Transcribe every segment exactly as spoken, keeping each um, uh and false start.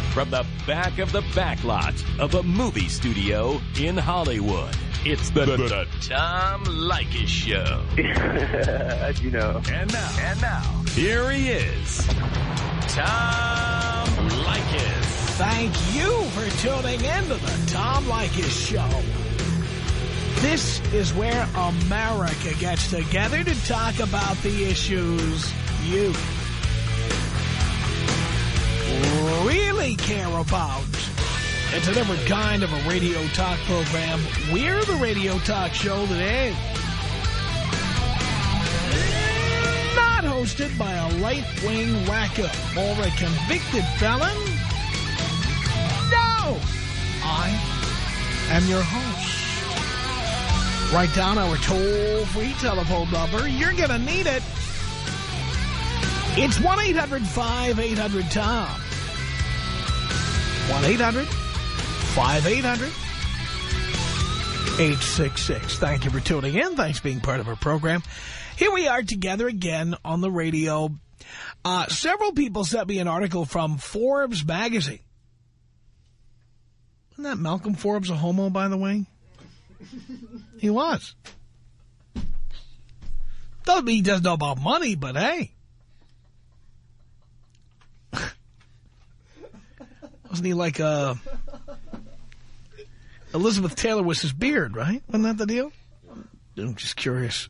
From the back of the back lot of a movie studio in Hollywood, it's the, the, the Tom Leykis Show. You know. And now, and now, here he is, Tom Leykis. Thank you for tuning in to the Tom Leykis Show. This is where America gets together to talk about the issues you really care about. It's a different kind of a radio talk program. We're the radio talk show that is not hosted by a right-wing wacko or a convicted felon. No! I am your host. Write down our toll-free telephone number. You're going to need it. It's one eight hundred five eight hundred Tom. one eight hundred five eight hundred eight six six. Thank you for tuning in. Thanks for being part of our program. Here we are together again on the radio. Uh, several people sent me an article from Forbes magazine. Isn't that Malcolm Forbes a homo, by the way? He was. Doesn't mean he doesn't know about money, but hey. Wasn't he like uh, Elizabeth Taylor was his beard, right? Wasn't that the deal? I'm just curious.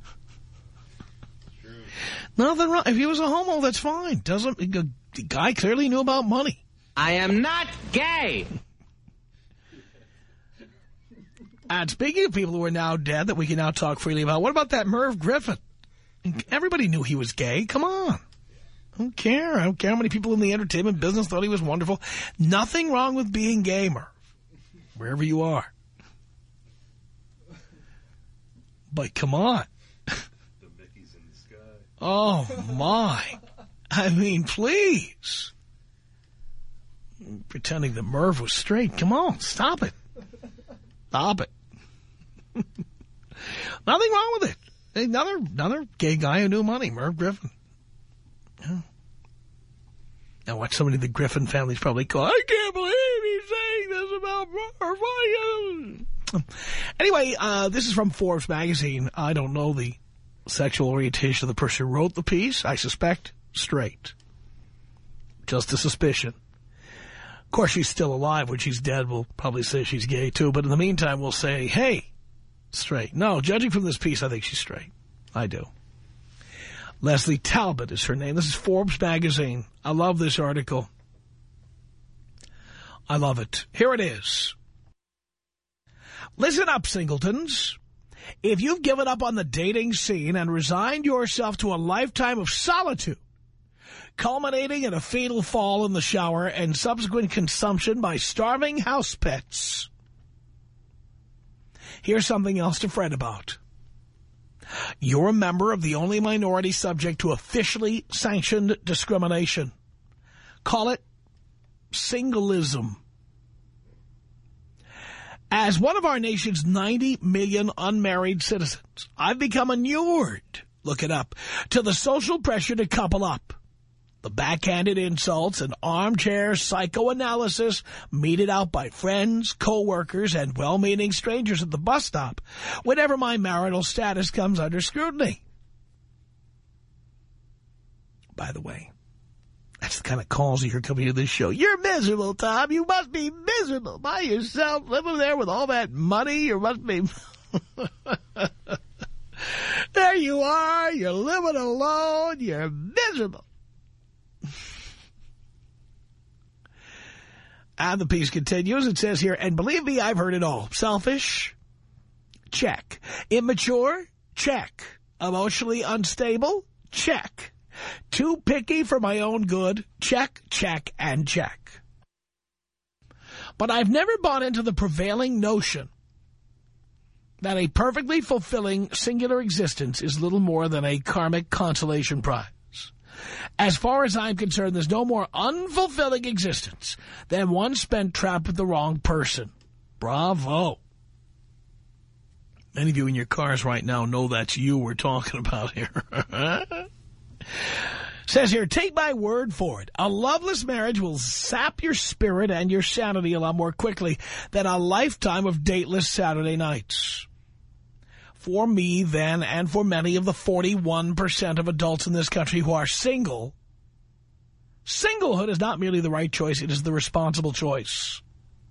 Nothing wrong. If he was a homo, that's fine. Doesn't the guy clearly knew about money? I am not gay. And speaking of people who are now dead that we can now talk freely about, what about that Merv Griffin? Everybody knew he was gay. Come on. I don't care. I don't care how many people in the entertainment business thought he was wonderful. Nothing wrong with being gay, Merv. Wherever you are. But come on. The Mickey's in the sky. Oh, my. I mean, please. Pretending that Merv was straight. Come on. Stop it. Stop it. Nothing wrong with it. Another, another gay guy who knew money, Merv Griffin. Yeah. Now, what somebody in the Griffin family's probably called, I can't believe he's saying this about Merv. Anyway, uh, this is from Forbes magazine. I don't know the sexual orientation of the person who wrote the piece. I suspect straight. Just a suspicion. Of course, she's still alive. When she's dead, we'll probably say she's gay, too. But in the meantime, we'll say, hey, straight. No, judging from this piece, I think she's straight. I do. Leslie Talbot is her name. This is Forbes magazine. I love this article. I love it. Here it is. Listen up, singletons. If you've given up on the dating scene and resigned yourself to a lifetime of solitude, culminating in a fatal fall in the shower and subsequent consumption by starving house pets, here's something else to fret about. You're a member of the only minority subject to officially sanctioned discrimination. Call it singleism. As one of our nation's ninety million unmarried citizens, I've become inured, look it up, to the social pressure to couple up. The backhanded insults and armchair psychoanalysis meted out by friends, co-workers, and well-meaning strangers at the bus stop whenever my marital status comes under scrutiny. By the way, that's the kind of calls you hear coming to this show. You're miserable, Tom. You must be miserable by yourself, living there with all that money. You must be... There you are. You're living alone. You're miserable. And the piece continues. It says here, and believe me, I've heard it all. Selfish? Check. Immature? Check. Emotionally unstable? Check. Too picky for my own good? Check, check, and check. But I've never bought into the prevailing notion that a perfectly fulfilling singular existence is little more than a karmic consolation prize. As far as I'm concerned, there's no more unfulfilling existence than one spent trapped with the wrong person. Bravo. Many of you in your cars right now know that's you we're talking about here. Says here, take my word for it. A loveless marriage will sap your spirit and your sanity a lot more quickly than a lifetime of dateless Saturday nights. For me, then, and for many of the forty-one percent of adults in this country who are single, singlehood is not merely the right choice, it is the responsible choice.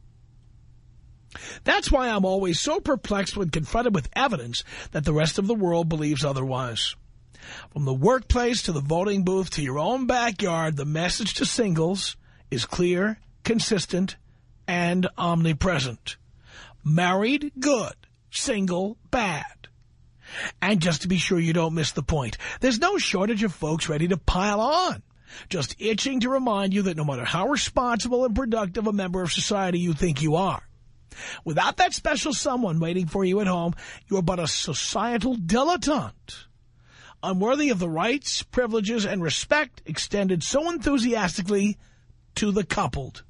That's why I'm always so perplexed when confronted with evidence that the rest of the world believes otherwise. From the workplace to the voting booth to your own backyard, the message to singles is clear, consistent, and omnipresent. Married, good. Single, bad. And just to be sure you don't miss the point, there's no shortage of folks ready to pile on, just itching to remind you that no matter how responsible and productive a member of society you think you are, without that special someone waiting for you at home, you're but a societal dilettante, unworthy of the rights, privileges, and respect extended so enthusiastically to the coupled.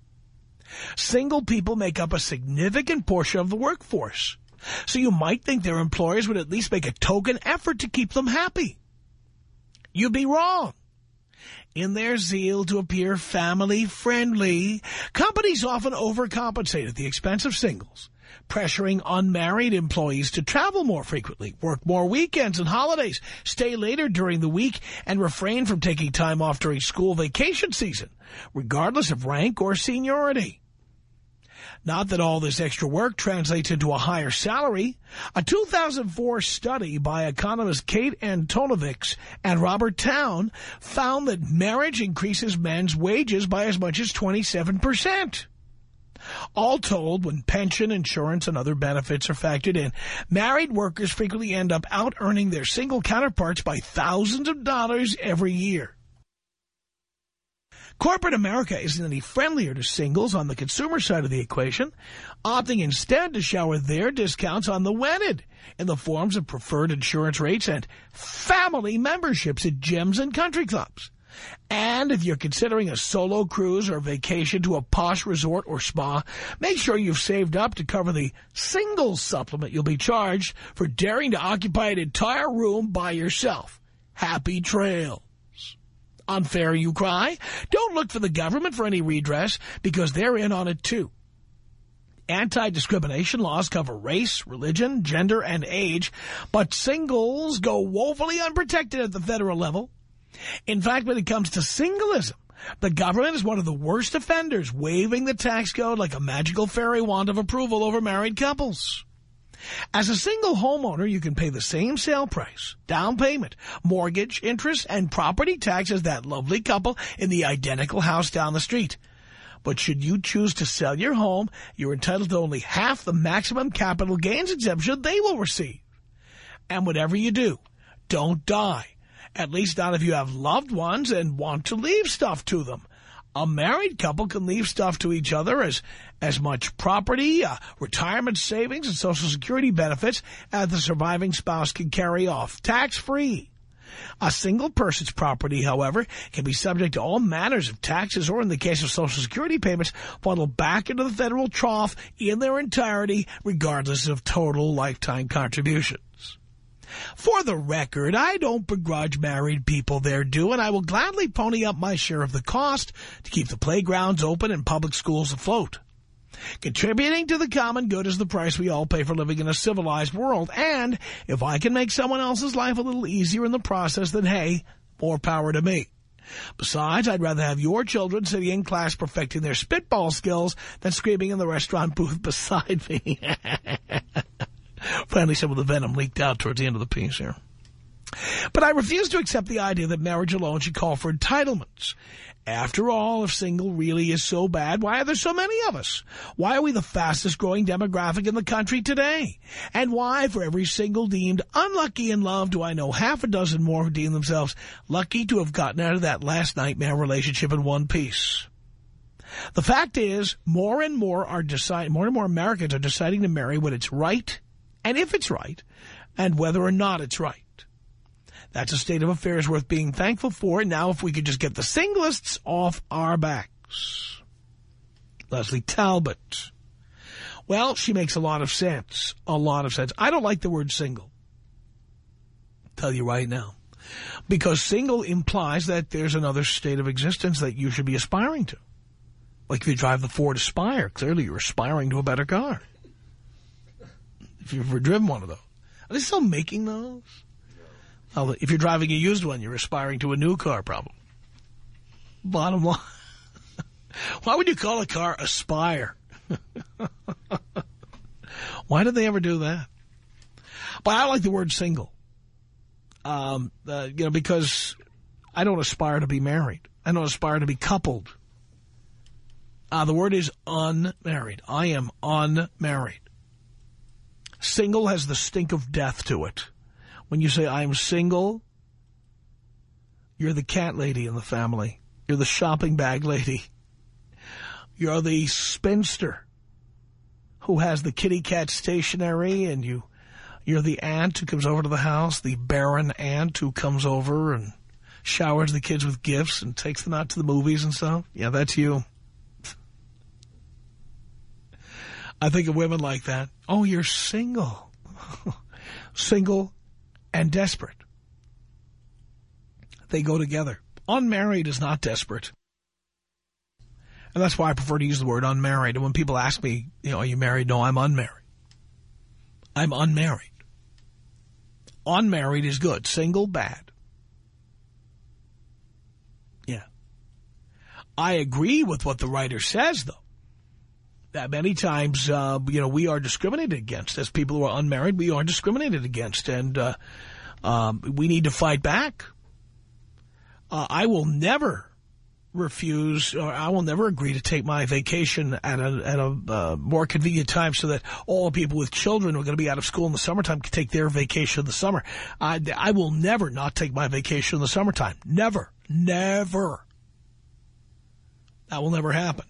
Single people make up a significant portion of the workforce, so you might think their employers would at least make a token effort to keep them happy. You'd be wrong. In their zeal to appear family-friendly, companies often overcompensate at the expense of singles, pressuring unmarried employees to travel more frequently, work more weekends and holidays, stay later during the week, and refrain from taking time off during school vacation season, regardless of rank or seniority. Not that all this extra work translates into a higher salary. A two thousand four study by economists Kate Antonovics and Robert Town found that marriage increases men's wages by as much as twenty-seven percent. All told, when pension, insurance, and other benefits are factored in, married workers frequently end up out-earning their single counterparts by thousands of dollars every year. Corporate America isn't any friendlier to singles on the consumer side of the equation, opting instead to shower their discounts on the wedded in the forms of preferred insurance rates and family memberships at gyms and country clubs. And if you're considering a solo cruise or vacation to a posh resort or spa, make sure you've saved up to cover the single supplement you'll be charged for daring to occupy an entire room by yourself. Happy trails. Unfair, you cry? Don't look for the government for any redress, because they're in on it too. Anti-discrimination laws cover race, religion, gender, and age, but singles go woefully unprotected at the federal level. In fact, when it comes to singleism, the government is one of the worst offenders, waving the tax code like a magical fairy wand of approval over married couples. As a single homeowner, you can pay the same sale price, down payment, mortgage, interest, and property tax as that lovely couple in the identical house down the street. But should you choose to sell your home, you're entitled to only half the maximum capital gains exemption they will receive. And whatever you do, don't die. At least not if you have loved ones and want to leave stuff to them. A married couple can leave stuff to each other as, as much property, uh, retirement savings, and Social Security benefits as the surviving spouse can carry off, tax-free. A single person's property, however, can be subject to all manners of taxes or, in the case of Social Security payments, funnel back into the federal trough in their entirety, regardless of total lifetime contributions. For the record, I don't begrudge married people their due, and I will gladly pony up my share of the cost to keep the playgrounds open and public schools afloat. Contributing to the common good is the price we all pay for living in a civilized world, and if I can make someone else's life a little easier in the process, then hey, more power to me. Besides, I'd rather have your children sitting in class perfecting their spitball skills than screaming in the restaurant booth beside me. Finally, some of the venom leaked out towards the end of the piece here. But I refuse to accept the idea that marriage alone should call for entitlements. After all, if single really is so bad, why are there so many of us? Why are we the fastest growing demographic in the country today? And why, for every single deemed unlucky in love, do I know half a dozen more who deem themselves lucky to have gotten out of that last nightmare relationship in one piece? The fact is, more and more are decide, more and more Americans are deciding to marry when it's right, and if it's right, and whether or not it's right. That's a state of affairs worth being thankful for. And now if we could just get the singlists off our backs. Leslie Talbot. Well, she makes a lot of sense. A lot of sense. I don't like the word single. I'll tell you right now. Because single implies that there's another state of existence that you should be aspiring to. Like if you drive the Ford Aspire, clearly you're aspiring to a better car. If you've ever driven one of those. Are they still making those? No. Well, if you're driving a used one, you're aspiring to a new car, probably. Bottom line. Why would you call a car Aspire? Why did they ever do that? But I like the word single. Um, uh, you know, because I don't aspire to be married. I don't aspire to be coupled. Uh, the word is unmarried. I am unmarried. Single has the stink of death to it. When you say I'm single, you're the cat lady in the family. You're the shopping bag lady. You're the spinster who has the kitty cat stationery, and you, you're the aunt who comes over to the house, the barren aunt who comes over and showers the kids with gifts and takes them out to the movies and stuff. Yeah, that's you. I think of women like that. Oh, you're single. Single and desperate. They go together. Unmarried is not desperate. And that's why I prefer to use the word unmarried. And when people ask me, you know, are you married? No, I'm unmarried. I'm unmarried. Unmarried is good. Single, bad. Yeah. I agree with what the writer says, though. That many times, uh, you know, we are discriminated against. As people who are unmarried, we are discriminated against. And uh, um, we need to fight back. Uh, I will never refuse, or I will never agree to take my vacation at a, at a uh, more convenient time so that all people with children who are going to be out of school in the summertime can take their vacation in the summer. I, I will never not take my vacation in the summertime. Never. Never. That will never happen.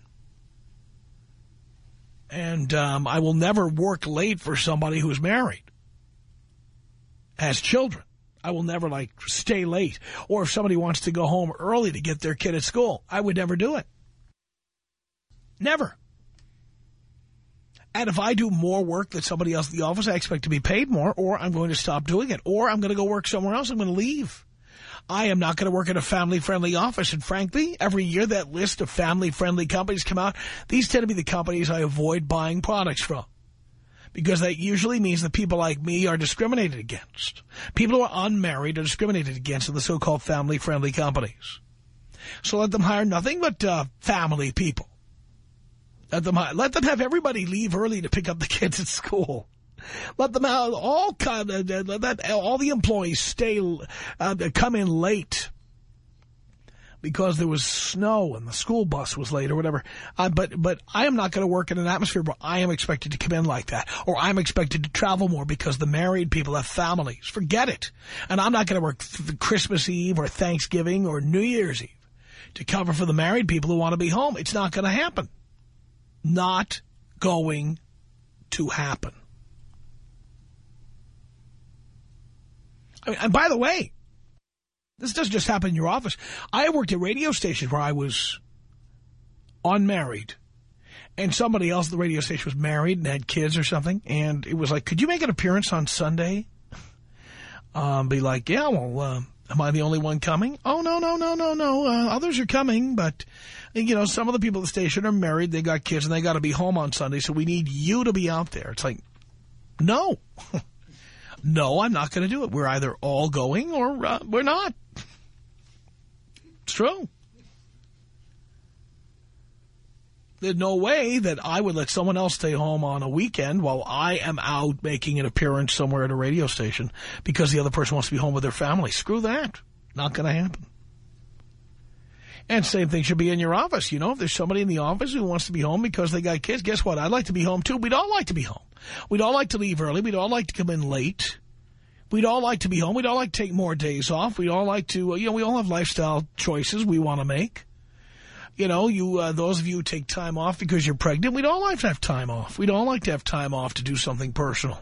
And um, I will never work late for somebody who's married, has children. I will never, like, stay late. Or if somebody wants to go home early to get their kid at school, I would never do it. Never. And if I do more work than somebody else in the office, I expect to be paid more, or I'm going to stop doing it. Or I'm going to go work somewhere else. I'm going to leave. I am not going to work at a family-friendly office. And frankly, every year that list of family-friendly companies come out, these tend to be the companies I avoid buying products from. Because that usually means that people like me are discriminated against. People who are unmarried are discriminated against in the so-called family-friendly companies. So let them hire nothing but uh, family people. Let them hire, let them have everybody leave early to pick up the kids at school. Let them have all kind of, uh, let all the employees stay uh, come in late because there was snow and the school bus was late or whatever. Uh, but but I am not going to work in an atmosphere where I am expected to come in like that. Or I'm expected to travel more because the married people have families. Forget it. And I'm not going to work th Christmas Eve or Thanksgiving or New Year's Eve to cover for the married people who want to be home. It's not going to happen. Not going to happen. I mean, and by the way, this doesn't just happen in your office. I worked at radio stations where I was unmarried, and somebody else at the radio station was married and had kids or something, and it was like, could you make an appearance on Sunday? Um, be like, yeah, well, uh, am I the only one coming? Oh, no, no, no, no, no. Uh, others are coming, but, you know, some of the people at the station are married, they got kids, and they got to be home on Sunday, so we need you to be out there. It's like, no. No, I'm not going to do it. We're either all going or uh, we're not. It's true. There's no way that I would let someone else stay home on a weekend while I am out making an appearance somewhere at a radio station because the other person wants to be home with their family. Screw that. Not going to happen. And same thing should be in your office. You know, if there's somebody in the office who wants to be home because they got kids, guess what? I'd like to be home, too. We'd all like to be home. We'd all like to leave early. We'd all like to come in late. We'd all like to be home. We'd all like to take more days off. We'd all like to, you know, we all have lifestyle choices we want to make. You know, you, uh, those of you who take time off because you're pregnant, we'd all like to have time off. We'd all like to have time off to do something personal.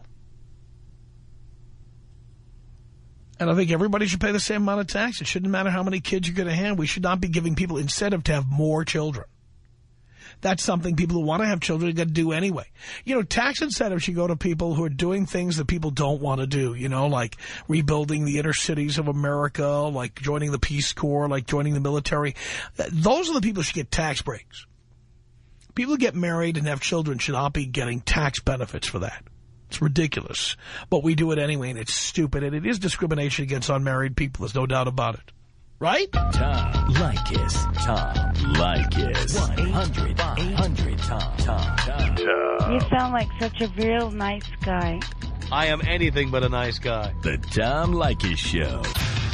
And I think everybody should pay the same amount of tax. It shouldn't matter how many kids you're going to have. We should not be giving people incentive to have more children. That's something people who want to have children got to do anyway. You know, tax incentives should go to people who are doing things that people don't want to do, you know, like rebuilding the inner cities of America, like joining the Peace Corps, like joining the military. Those are the people who should get tax breaks. People who get married and have children should not be getting tax benefits for that. It's ridiculous. But we do it anyway, and it's stupid, and it is discrimination against unmarried people. There's no doubt about it. Right? Tom Leykis. Tom Leykis. one eight hundred eight hundred Tom. Tom. Tom. You sound like such a real nice guy. I am anything but a nice guy. The Tom Leykis Show.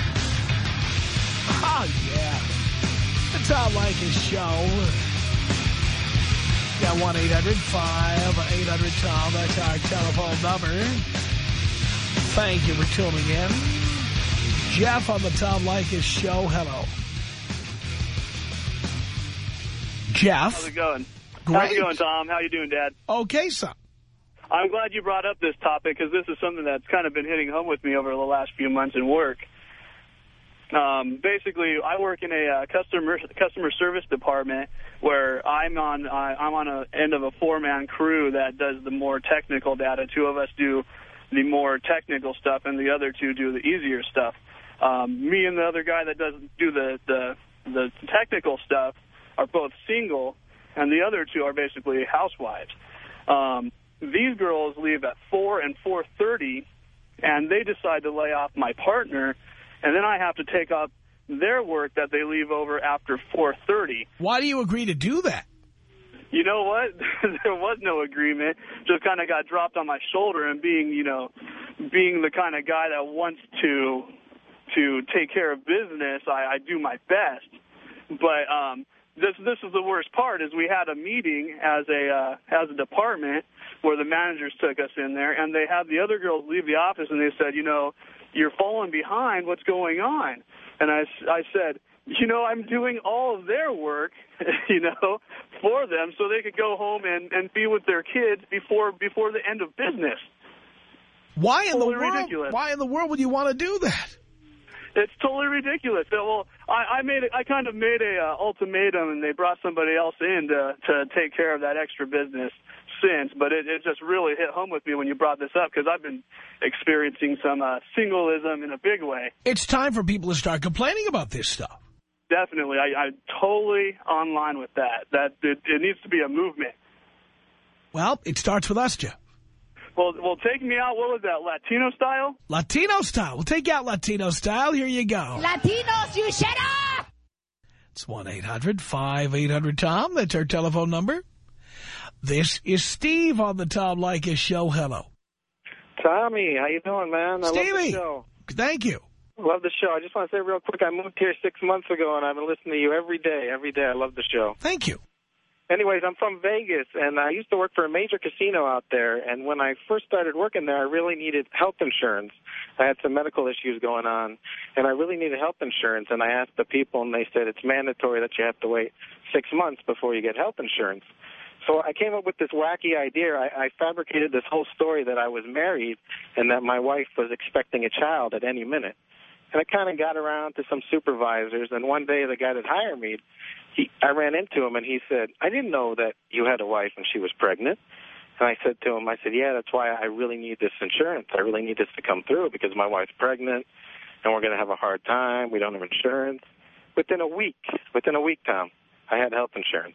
Oh, yeah. The Tom Leykis Show. Got one eight hundred five eight hundred Tom. That's our telephone number. Thank you for tuning in. Jeff on the Tom Leykis Show. Hello. Jeff. How's it going? Great. How's it going, Tom? How you doing, Dad? Okay, son. I'm glad you brought up this topic because this is something that's kind of been hitting home with me over the last few months in work. Um, basically, I work in a uh, customer customer service department where I'm on uh, I'm on a end of a four-man crew that does the more technical data. Two of us do the more technical stuff, and the other two do the easier stuff. Um, me and the other guy that doesn't do the, the the technical stuff are both single, and the other two are basically housewives. Um, these girls leave at four and four thirty, and they decide to lay off my partner, and then I have to take up their work that they leave over after four thirty. Why do you agree to do that? You know what? There was no agreement. Just kind of got dropped on my shoulder, and being, you know, being the kind of guy that wants to to take care of business, I, I do my best. But um, this this is the worst part, is we had a meeting as a uh, as a department where the managers took us in there, and they had the other girls leave the office, and they said, you know, you're falling behind. What's going on? And I, I said, you know, I'm doing all of their work, you know, for them so they could go home and, and be with their kids before before the end of business. Why in totally the world? Ridiculous. Why in the world would you want to do that? It's totally ridiculous. So, well, I, I made I kind of made a uh, ultimatum, and they brought somebody else in to to take care of that extra business since. But it, it just really hit home with me when you brought this up, because I've been experiencing some uh, singleism in a big way. It's time for people to start complaining about this stuff. Definitely. I, I'm totally online with that. That it, it needs to be a movement. Well, it starts with us, Jeff. Well, well, take me out. What was that, Latino style? Latino style. We'll take you out Latino style. Here you go. Latinos, you shut up! It's one eight hundred five eight hundred Tom. That's our telephone number. This is Steve on the Tom Leykis Show. Hello. Tommy, how you doing, man? I Stevie. love the show. Thank you. Love the show. I just want to say real quick, I moved here six months ago, and I've been listening to you every day, every day. I love the show. Thank you. Anyways, I'm from Vegas, and I used to work for a major casino out there, and when I first started working there, I really needed health insurance. I had some medical issues going on, and I really needed health insurance, and I asked the people, and they said it's mandatory that you have to wait six months before you get health insurance. So I came up with this wacky idea. I, I fabricated this whole story that I was married and that my wife was expecting a child at any minute. And I kind of got around to some supervisors, and one day the guy that hired me, he, I ran into him, and he said, I didn't know that you had a wife and she was pregnant. And I said to him, I said, yeah, that's why I really need this insurance. I really need this to come through because my wife's pregnant, and we're going to have a hard time. We don't have insurance. Within a week, within a week, Tom, I had health insurance.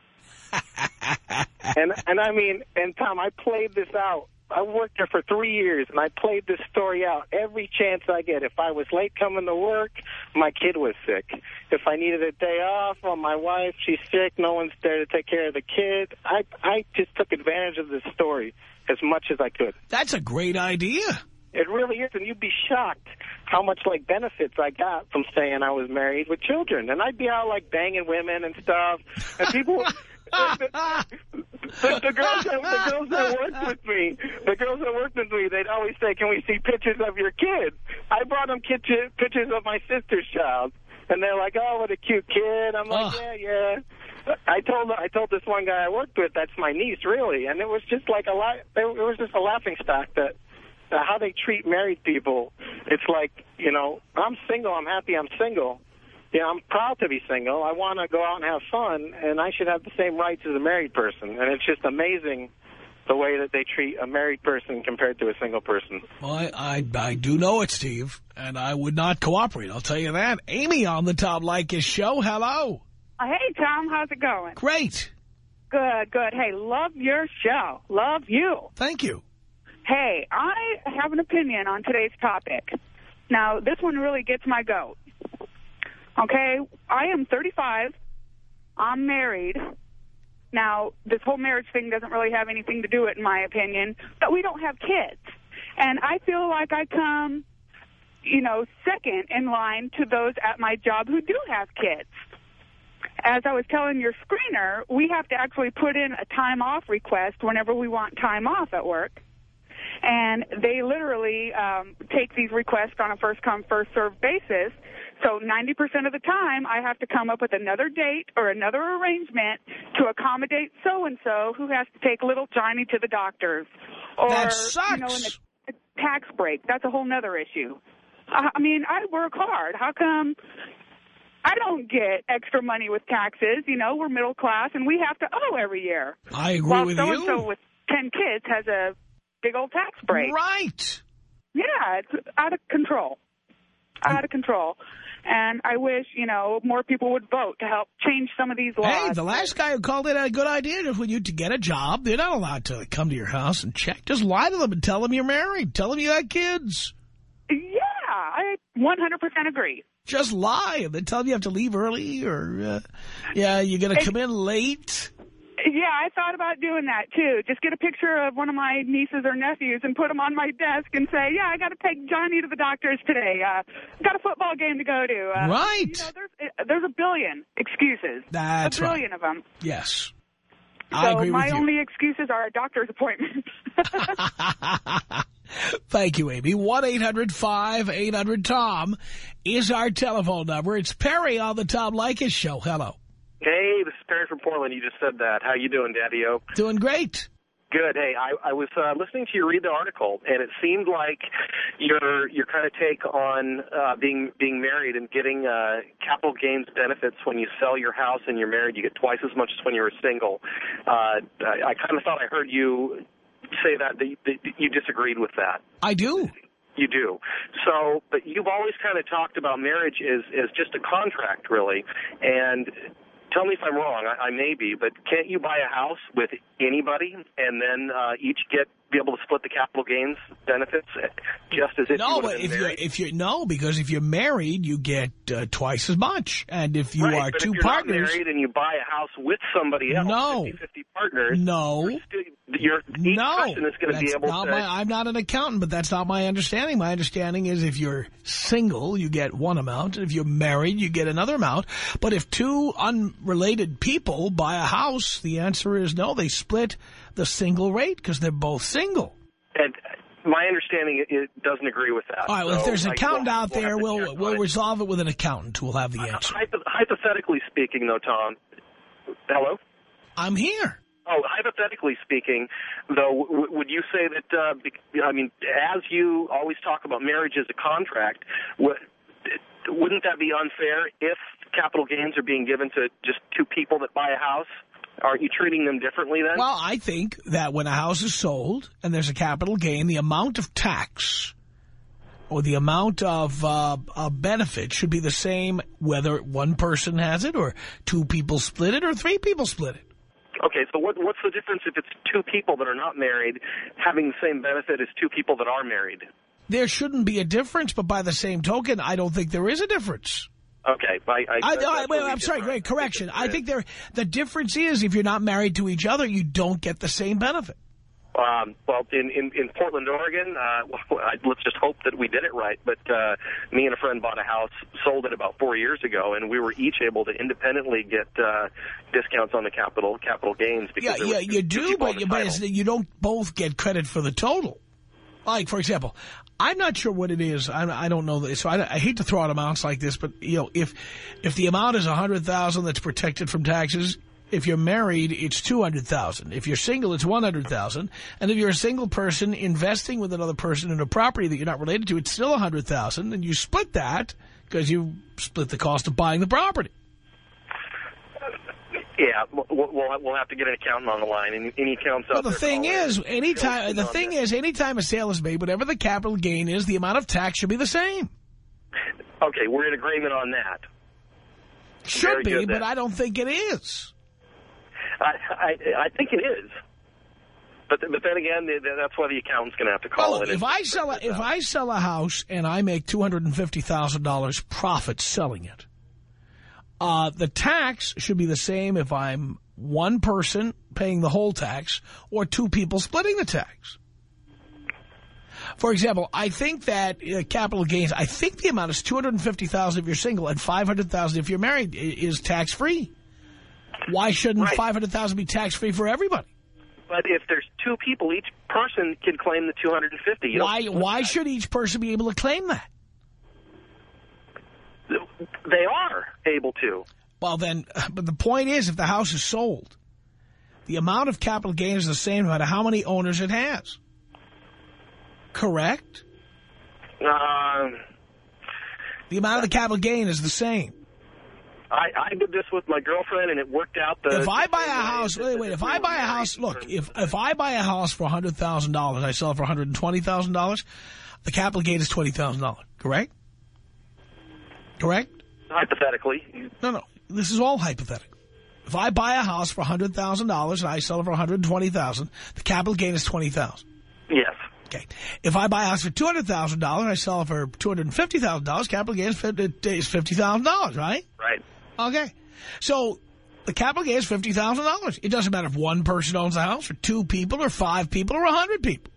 and and I mean, and Tom, I played this out. I worked there for three years, and I played this story out every chance I get. If I was late coming to work, my kid was sick. If I needed a day off, well, my wife, she's sick, no one's there to take care of the kid. I, I just took advantage of this story as much as I could. That's a great idea. It really is, and you'd be shocked how much, like, benefits I got from saying I was married with children. And I'd be out, like, banging women and stuff, and people... the, the, the girls that the girls that worked with me, the girls that worked with me, they'd always say, "Can we see pictures of your kid?" I brought them pictures pictures of my sister's child, and they're like, "Oh, what a cute kid." I'm like, oh. "Yeah, yeah." I told I told this one guy I worked with, that's my niece, really, and it was just like a lot. It was just a laughing stock that uh, how they treat married people. It's like, you know, I'm single, I'm happy, I'm single. Yeah, I'm proud to be single. I want to go out and have fun, and I should have the same rights as a married person. And it's just amazing the way that they treat a married person compared to a single person. Well, I, I, I do know it, Steve, and I would not cooperate. I'll tell you that. Amy on the Tom Leykis show. Hello. Hey, Tom. How's it going? Great. Good, good. Hey, love your show. Love you. Thank you. Hey, I have an opinion on today's topic. Now, this one really gets my goat. Okay, I am thirty-five. I'm married. Now, this whole marriage thing doesn't really have anything to do with it, in my opinion, but we don't have kids. And I feel like I come, you know, second in line to those at my job who do have kids. As I was telling your screener, we have to actually put in a time off request whenever we want time off at work. And they literally um, take these requests on a first-come, first-served basis. So ninety percent of the time, I have to come up with another date or another arrangement to accommodate so-and-so who has to take little Johnny to the doctors. Or, that sucks. You know, in a tax break. That's a whole nother issue. I mean, I work hard. How come I don't get extra money with taxes? You know, we're middle class, and we have to owe every year. I agree While with so-and-so you. with ten kids has a big old tax break. Right. Yeah, it's out of control. Out of control. And I wish, you know, more people would vote to help change some of these laws. Hey, the last guy who called in had a good idea. Just when you to get a job, they're not allowed to come to your house and check. Just lie to them and tell them you're married. Tell them you got kids. Yeah, I one hundred percent agree. Just lie and then tell them you have to leave early or, uh, yeah, you're going to come in late. Yeah, I thought about doing that, too. Just get a picture of one of my nieces or nephews and put them on my desk and say, yeah, I got to take Johnny to the doctors today. Uh, got a football game to go to. Uh, right. You know, there's, there's a billion excuses. That's a billion right. of them. Yes. So I agree with you. my only excuses are a doctor's appointment. Thank you, Amy. one eight hundred five eight hundred Tom is our telephone number. It's Perry on the Tom Leykis show. Hello. Hey, this is Perry from Portland. You just said that. How you doing, Daddy-O? Doing great. Good. Hey, I, I was uh, listening to you read the article, and it seemed like your your kind of take on uh, being being married and getting uh, capital gains benefits when you sell your house and you're married. You get twice as much as when you were single. Uh, I, I kind of thought I heard you say that, that, you, that you disagreed with that. I do. You do. So, but you've always kind of talked about marriage as, as just a contract, really, and tell me if I'm wrong. I, I may be, but can't you buy a house with anybody and then uh, each get be able to split the capital gains benefits just as if no, you but if married? you're if you're no, because if you're married, you get uh, twice as much, and if you right, are but two if you're partners, not married and you buy a house with somebody else, no, fifty fifty partners, no, you're still, you're, each no, person is going to be able not to. My, I'm not an accountant, but that's not my understanding. My understanding is if you're single, you get one amount, and if you're married, you get another amount. But if two unrelated people buy a house, the answer is no. They split the single rate because they're both single. And my understanding it doesn't agree with that. All right, well, so if there's an accountant we'll, out we'll there, we'll check, we'll but resolve it with an accountant who will have the answer. Hypothetically speaking, though, Tom, hello? I'm here. Oh, hypothetically speaking, though, w would you say that, uh, be I mean, as you always talk about marriage as a contract, w wouldn't that be unfair if capital gains are being given to just two people that buy a house? Aren't you treating them differently then? Well, I think that when a house is sold and there's a capital gain, the amount of tax or the amount of uh, uh, benefit should be the same whether one person has it or two people split it or three people split it. Okay, so what, what's the difference if it's two people that are not married having the same benefit as two people that are married? There shouldn't be a difference, but by the same token, I don't think there is a difference. Okay. I, I, I, that's I, wait, really I'm sorry, different. great correction. I think there the difference is if you're not married to each other, you don't get the same benefit. Um, well, in, in, in Portland, Oregon, uh, well, I, let's just hope that we did it right. But uh, me and a friend bought a house, sold it about four years ago, and we were each able to independently get uh, discounts on the capital capital gains. Because Yeah, yeah, you do, but, you, but it's, you don't both get credit for the total. Like, for example, I'm not sure what it is. I, I don't know. So I, I hate to throw out amounts like this, but, you know, if if the amount is one hundred thousand dollars that's protected from taxes, if you're married, it's two hundred thousand dollars. If you're single, it's one hundred thousand dollars. And if you're a single person investing with another person in a property that you're not related to, it's still one hundred thousand dollars. And you split that because you split the cost of buying the property. Yeah, we'll, we'll, we'll have to get an accountant on the line, and any accountants Well, out the there thing call is, in. anytime the thing this. is, anytime a sale is made, whatever the capital gain is, the amount of tax should be the same. Okay, we're in agreement on that. Should Very be, good, but then. I don't think it is. I, I, I think it is. But, but then again, that's why the accountant's going to have to call Well, in. if I sell a, if I sell a house and I make two hundred fifty thousand dollars profit selling it, uh, the tax should be the same if I'm one person paying the whole tax or two people splitting the tax. For example, I think that uh, capital gains, I think the amount is two hundred fifty thousand dollars if you're single and five hundred thousand dollars if you're married is tax-free. Why shouldn't right. five hundred thousand dollars be tax-free for everybody? But if there's two people, each person can claim the two hundred fifty. You why why should each person be able to claim that? They are able to. Well, then, but the point is, if the house is sold, the amount of capital gain is the same no matter how many owners it has. Correct? Um, the amount of the capital gain is the same. I, I did this with my girlfriend, and it worked out. The, if I buy a house, wait, wait, if I buy a house, look, if if I buy a house for one hundred thousand dollars, I sell it for one hundred twenty thousand dollars, the capital gain is twenty thousand dollars, correct? Correct? Hypothetically. No, no, this is all hypothetical. If I buy a house for one hundred thousand dollars and I sell it for one hundred twenty thousand dollars, the capital gain is twenty thousand dollars. Yes. Okay. If I buy a house for two hundred thousand dollars and I sell it for two hundred fifty thousand dollars, capital gain is fifty thousand dollars, right? Right. Okay. So the capital gain is fifty thousand dollars. It doesn't matter if one person owns the house or two people or five people or one hundred people.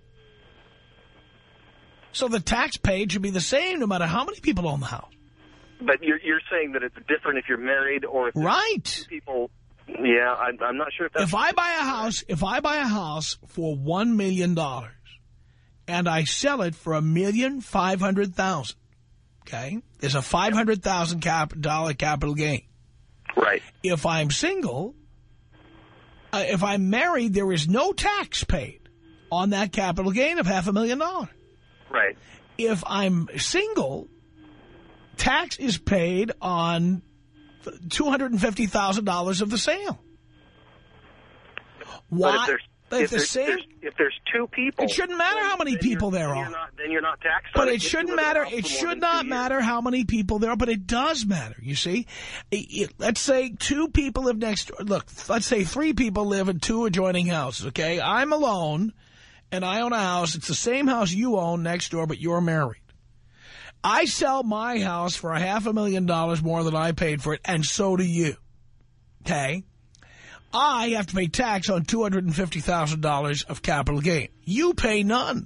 So the tax paid should be the same no matter how many people own the house. But you're, you're saying that it's different if you're married or if right. two people. Yeah, I, I'm not sure if that's... If I buy a house, if I buy a house for one million dollars and I sell it for a million five hundred thousand, okay, there's a five hundred thousand cap, dollar capital gain. Right. If I'm single, uh, if I'm married, there is no tax paid on that capital gain of half a million dollars. Right. If I'm single, tax is paid on two hundred fifty thousand dollars of the sale. Why? But if there's, if, if, the there's, same, there's, if there's two people... It shouldn't matter how many people there are. You're not, then you're not taxed But on it, it shouldn't matter. It should not matter how many people there are, but it does matter, you see. It, it, let's say two people live next door. Look, let's say three people live in two adjoining houses, okay? I'm alone, and I own a house. It's the same house you own next door, but you're married. I sell my house for a half a million dollars more than I paid for it, and so do you, okay? I have to pay tax on two hundred fifty thousand dollars of capital gain. You pay none.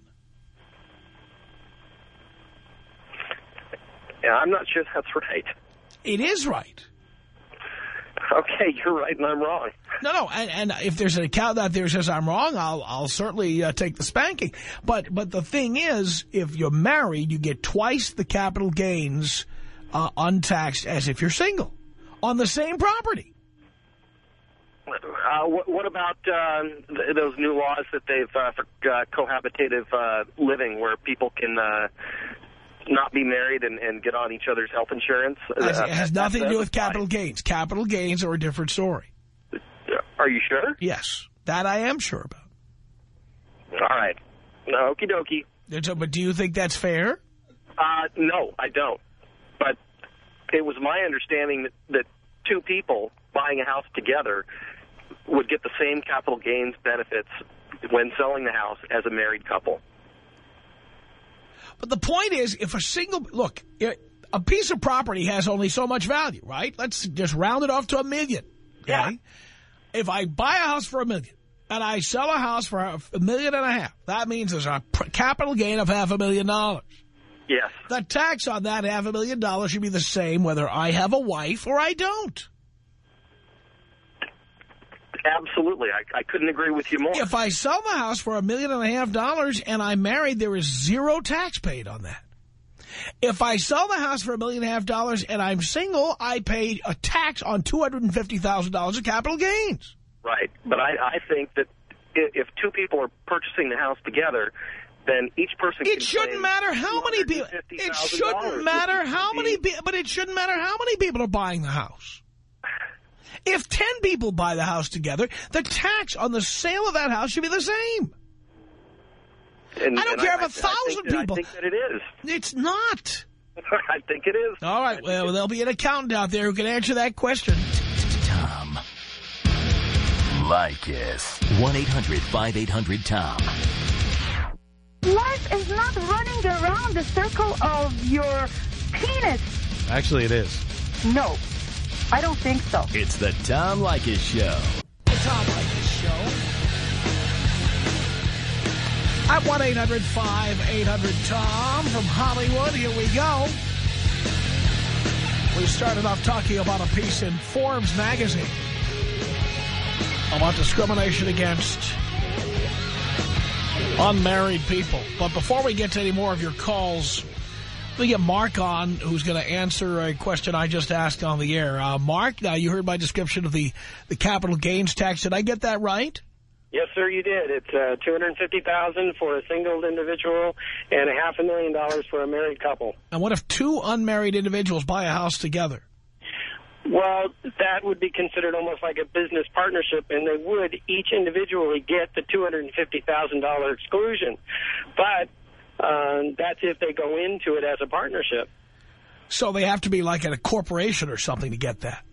Yeah, I'm not sure that's right. It is right. Okay, you're right and I'm wrong. No, no, and, and if there's an account out there that says I'm wrong, I'll I'll certainly uh, take the spanking. But but the thing is, if you're married, you get twice the capital gains uh, untaxed as if you're single on the same property. Uh, what, what about uh, th those new laws that they've uh, for uh, cohabitative uh, living, where people can uh, not be married and, and get on each other's health insurance? It has, uh, it has nothing to do with apply. capital gains. Capital gains are a different story. Are you sure? Yes, that I am sure about. All right. Okie dokie. So, but do you think that's fair? Uh, no, I don't. But it was my understanding that, that two people buying a house together would get the same capital gains benefits when selling the house as a married couple. But the point is, if a single, look, a piece of property has only so much value, right? Let's just round it off to a million. Okay? Yeah. If I buy a house for a million and I sell a house for a million and a half, that means there's a capital gain of half a million dollars. Yes. The tax on that half a million dollars should be the same whether I have a wife or I don't. Absolutely. I, I couldn't agree with you more. If I sell the house for a million and a half dollars and I'm married, there is zero tax paid on that. If I sell the house for a million and a half dollars and I'm single, I pay a tax on two hundred fifty thousand dollars of capital gains. Right. But I, I think that if two people are purchasing the house together, then each person It can shouldn't claim matter how many people. It shouldn't matter how many people. But it shouldn't matter how many people are buying the house. If ten people buy the house together, the tax on the sale of that house should be the same. And, I don't and care I, if a thousand I people. I think that it is. It's not. I think it is. All right. Well, there'll be an accountant out there who can answer that question. Tom Leykis. one eight hundred five eight hundred Tom. Life is not running around the circle of your penis. Actually, it is. No, I don't think so. It's the Tom Leykis Show. The Tom Leykis Show. At one eight hundred five eight hundred Tom from Hollywood, here we go. We started off talking about a piece in Forbes magazine about discrimination against unmarried people. But before we get to any more of your calls, we get Mark on, who's going to answer a question I just asked on the air. Uh, Mark, now you heard my description of the, the capital gains tax. Did I get that right? Yes, sir, you did. It's uh, two hundred fifty thousand dollars for a single individual and a half a million dollars for a married couple. And what if two unmarried individuals buy a house together? Well, that would be considered almost like a business partnership, and they would each individually get the two hundred fifty thousand dollars exclusion. But um, that's if they go into it as a partnership. So they have to be like at a corporation or something to get that?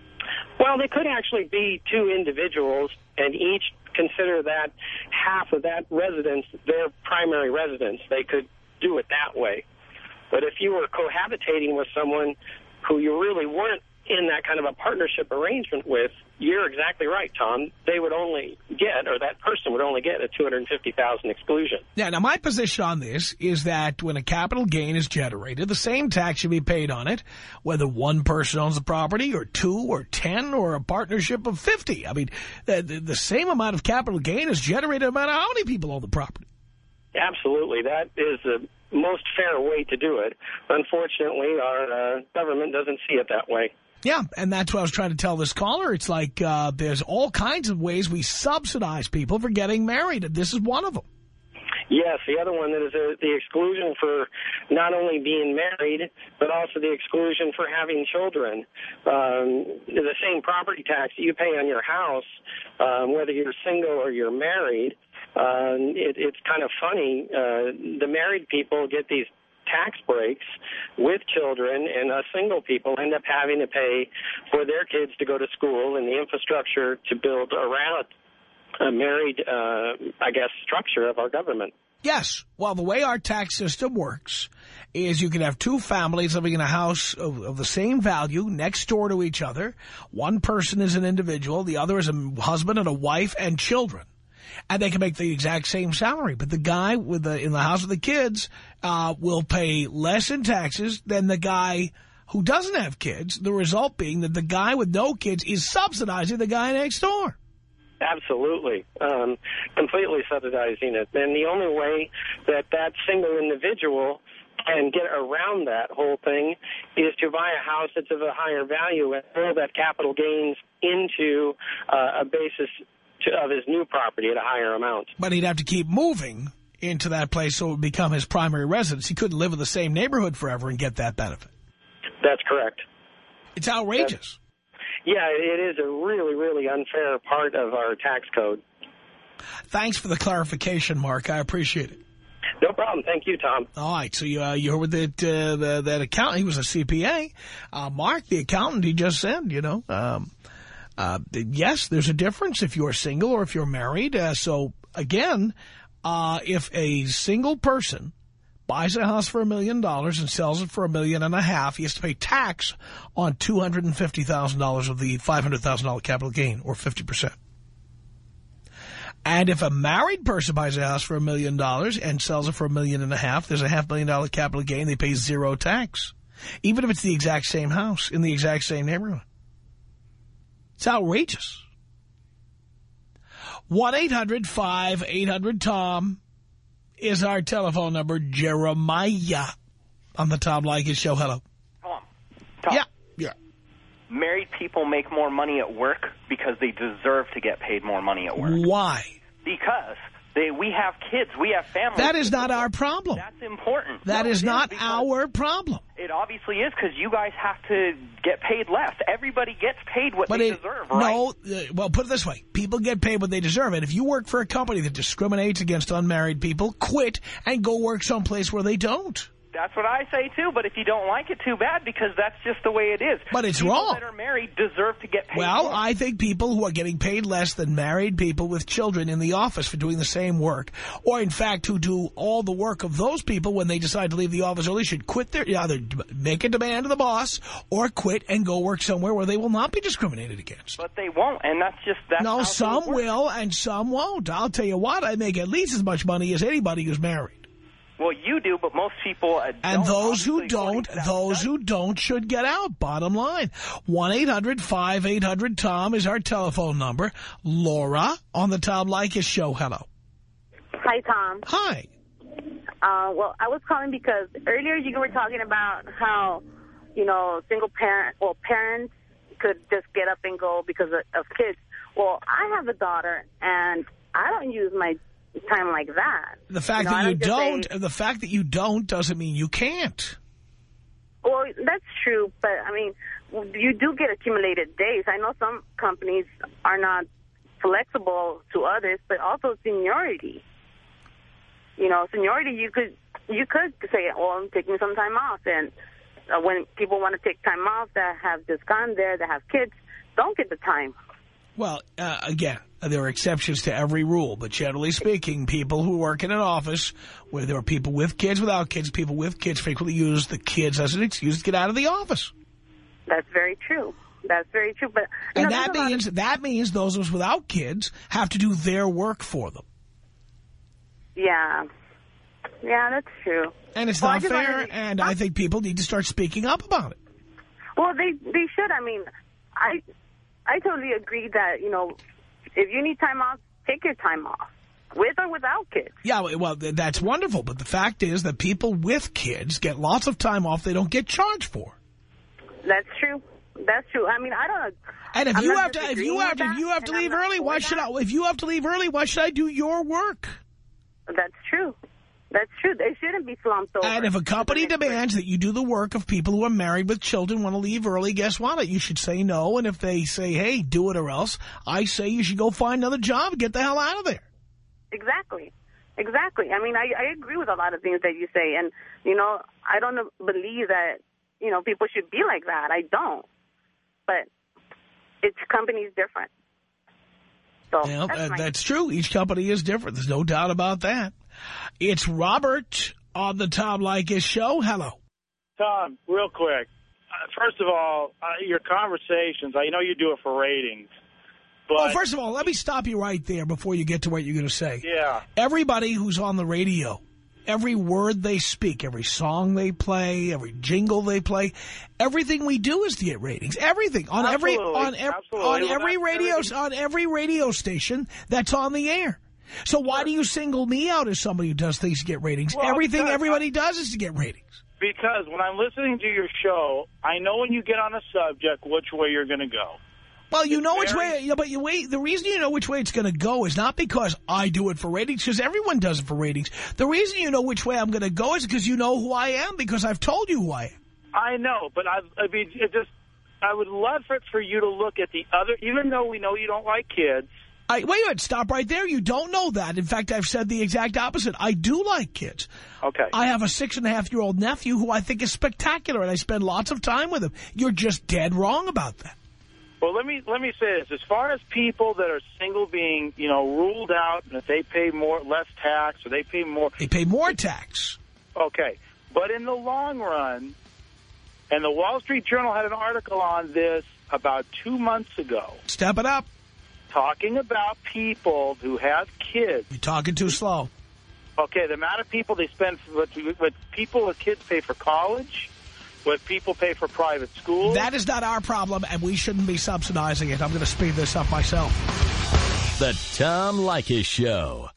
Well, they could actually be two individuals, and each consider that half of that residence their primary residence. They could do it that way. But if you were cohabitating with someone who you really weren't in that kind of a partnership arrangement with, you're exactly right, Tom. They would only get, or that person would only get a two hundred fifty thousand dollars exclusion. Yeah, now my position on this is that when a capital gain is generated, the same tax should be paid on it, whether one person owns the property or two or ten or a partnership of fifty. I mean, the, the, the same amount of capital gain is generated no matter how many people own the property. Absolutely. That is the most fair way to do it. Unfortunately, our uh, government doesn't see it that way. Yeah, and that's what I was trying to tell this caller. It's like uh, there's all kinds of ways we subsidize people for getting married, and this is one of them. Yes, the other one is uh, the exclusion for not only being married, but also the exclusion for having children. Um, the same property tax that you pay on your house, um, whether you're single or you're married, uh, it, it's kind of funny. Uh, the married people get these tax breaks with children, and us single people end up having to pay for their kids to go to school and the infrastructure to build around a married, uh, I guess, structure of our government. Yes. Well, the way our tax system works is you can have two families living in a house of, of the same value next door to each other. One person is an individual. The other is a husband and a wife and children. And they can make the exact same salary. But the guy with the in the house with the kids uh, will pay less in taxes than the guy who doesn't have kids, the result being that the guy with no kids is subsidizing the guy next door. Absolutely. Um, completely subsidizing it. And the only way that that single individual can get around that whole thing is to buy a house that's of a higher value and roll that capital gains into uh, a basis to, of his new property at a higher amount. But he'd have to keep moving into that place so it would become his primary residence. He couldn't live in the same neighborhood forever and get that benefit. That's correct. It's outrageous. That's, yeah, it is a really, really unfair part of our tax code. Thanks for the clarification, Mark. I appreciate it. No problem. Thank you, Tom. All right. So you, uh, you heard that, uh, the, that accountant, he was a C P A. Uh, Mark, the accountant, he just said, you know, um, uh, yes, there's a difference if you're single or if you're married. Uh, so, again, uh, if a single person buys a house for a million dollars and sells it for a million and a half, he has to pay tax on two hundred fifty thousand dollars of the five hundred thousand dollars capital gain, or fifty percent. And if a married person buys a house for a million dollars and sells it for a million and a half, there's a half million dollar capital gain. They pay zero tax, even if it's the exact same house in the exact same neighborhood. It's outrageous. one eight hundred five eight hundred Tom is our telephone number. Jeremiah on the Tom Leykis Show. Hello. Tom. Tom. Yeah. Yeah. Married people make more money at work because they deserve to get paid more money at work. Why? Because They, we have kids. We have families. That is not our problem. That's important. That no, is not is our problem. It obviously is, because you guys have to get paid less. Everybody gets paid what but they it, deserve, right? No, uh, well, put it this way. People get paid what they deserve. And if you work for a company that discriminates against unmarried people, quit and go work someplace where they don't. That's what I say, too. But if you don't like it, too bad, because that's just the way it is. But it's people wrong. People that are married deserve to get paid Well, more. I think people who are getting paid less than married people with children in the office for doing the same work, or in fact who do all the work of those people when they decide to leave the office early, should quit their, either make a demand to the boss or quit and go work somewhere where they will not be discriminated against. But they won't, and that's just... That's no, how some work. will and some won't. I'll tell you what, I make at least as much money as anybody who's married. Well, you do, but most people uh, don't. And those who don't, don't those who don't should get out, bottom line. one eight hundred five eight hundred Tom is our telephone number. Laura on the Tom Leykis show. Hello. Hi, Tom. Hi. Uh, well, I was calling because earlier you were talking about how, you know, single parent, well, parents could just get up and go because of, of kids. Well, I have a daughter, and I don't use my time like that. The fact you know, that you don't, don't, the fact that you don't doesn't mean you can't. Well, that's true, but, I mean, you do get accumulated days. I know some companies are not flexible to others, but also seniority. You know, seniority, you could you could say, well, I'm taking some time off. And uh, when people want to take time off that have just gone there, that have kids, don't get the time. Well, uh, again, there are exceptions to every rule, but generally speaking, people who work in an office where there are people with kids, without kids, people with kids frequently use the kids as an excuse to get out of the office. That's very true. That's very true. But you And know, that means of... that means those of us without kids have to do their work for them. Yeah. Yeah, that's true. And it's well, not fair, to... and I think people need to start speaking up about it. Well, they they should. I mean, I I totally agree that, you know, if you need time off, take your time off, with or without kids. Yeah, well, that's wonderful, but the fact is that people with kids get lots of time off they don't get charged for. That's true. That's true. I mean, I don't. And if I'm you not have to, if you have to, if you have to leave early, why should I? If you have to leave early, why should I do your work? That's true. That's true. They shouldn't be slumped over. And if a company demands that you do the work of people who are married with children, want to leave early, guess what? You should say no. And if they say, hey, do it or else, I say you should go find another job and get the hell out of there. Exactly. Exactly. I mean, I, I agree with a lot of things that you say. And, you know, I don't believe that, you know, people should be like that. I don't. But each company is different. So yeah, that's, uh, that's true. Each company is different. There's no doubt about that. It's Robert on the Tom Leykis show. Hello. Tom, real quick. Uh, first of all, uh, your conversations, I know you do it for ratings. But well, first of all, let me stop you right there before you get to what you're going to say. Yeah. Everybody who's on the radio, every word they speak, every song they play, every jingle they play, everything we do is to get ratings. Everything on Absolutely. every on, ev Absolutely. on Well, every radio everything. on every radio station that's on the air. So why sure. do you single me out as somebody who does things to get ratings? Well, Everything because everybody does is to get ratings. Because when I'm listening to your show, I know when you get on a subject which way you're going to go. Well, you it's know which very... way, you know, but you wait. The reason you know which way it's going to go is not because I do it for ratings, because everyone does it for ratings. The reason you know which way I'm going to go is because you know who I am, because I've told you who I am. I know, but I, I mean, it just, I would love for, for you to look at the other, even though we know you don't like kids. I, wait a minute, stop right there. You don't know that. In fact, I've said the exact opposite. I do like kids. Okay. I have a six-and-a-half-year-old nephew who I think is spectacular, and I spend lots of time with him. You're just dead wrong about that. Well, let me let me say this. As far as people that are single being, you know, ruled out, and if they pay more, less tax, or they pay more. They pay more tax. Okay. But in the long run, and the Wall Street Journal had an article on this about two months ago. Step it up. Talking about people who have kids. You're talking too slow. Okay, the amount of people they spend, what, what people with kids pay for college, what people pay for private schools. That is not our problem, and we shouldn't be subsidizing it. I'm going to speed this up myself. The Tom Leykis Show.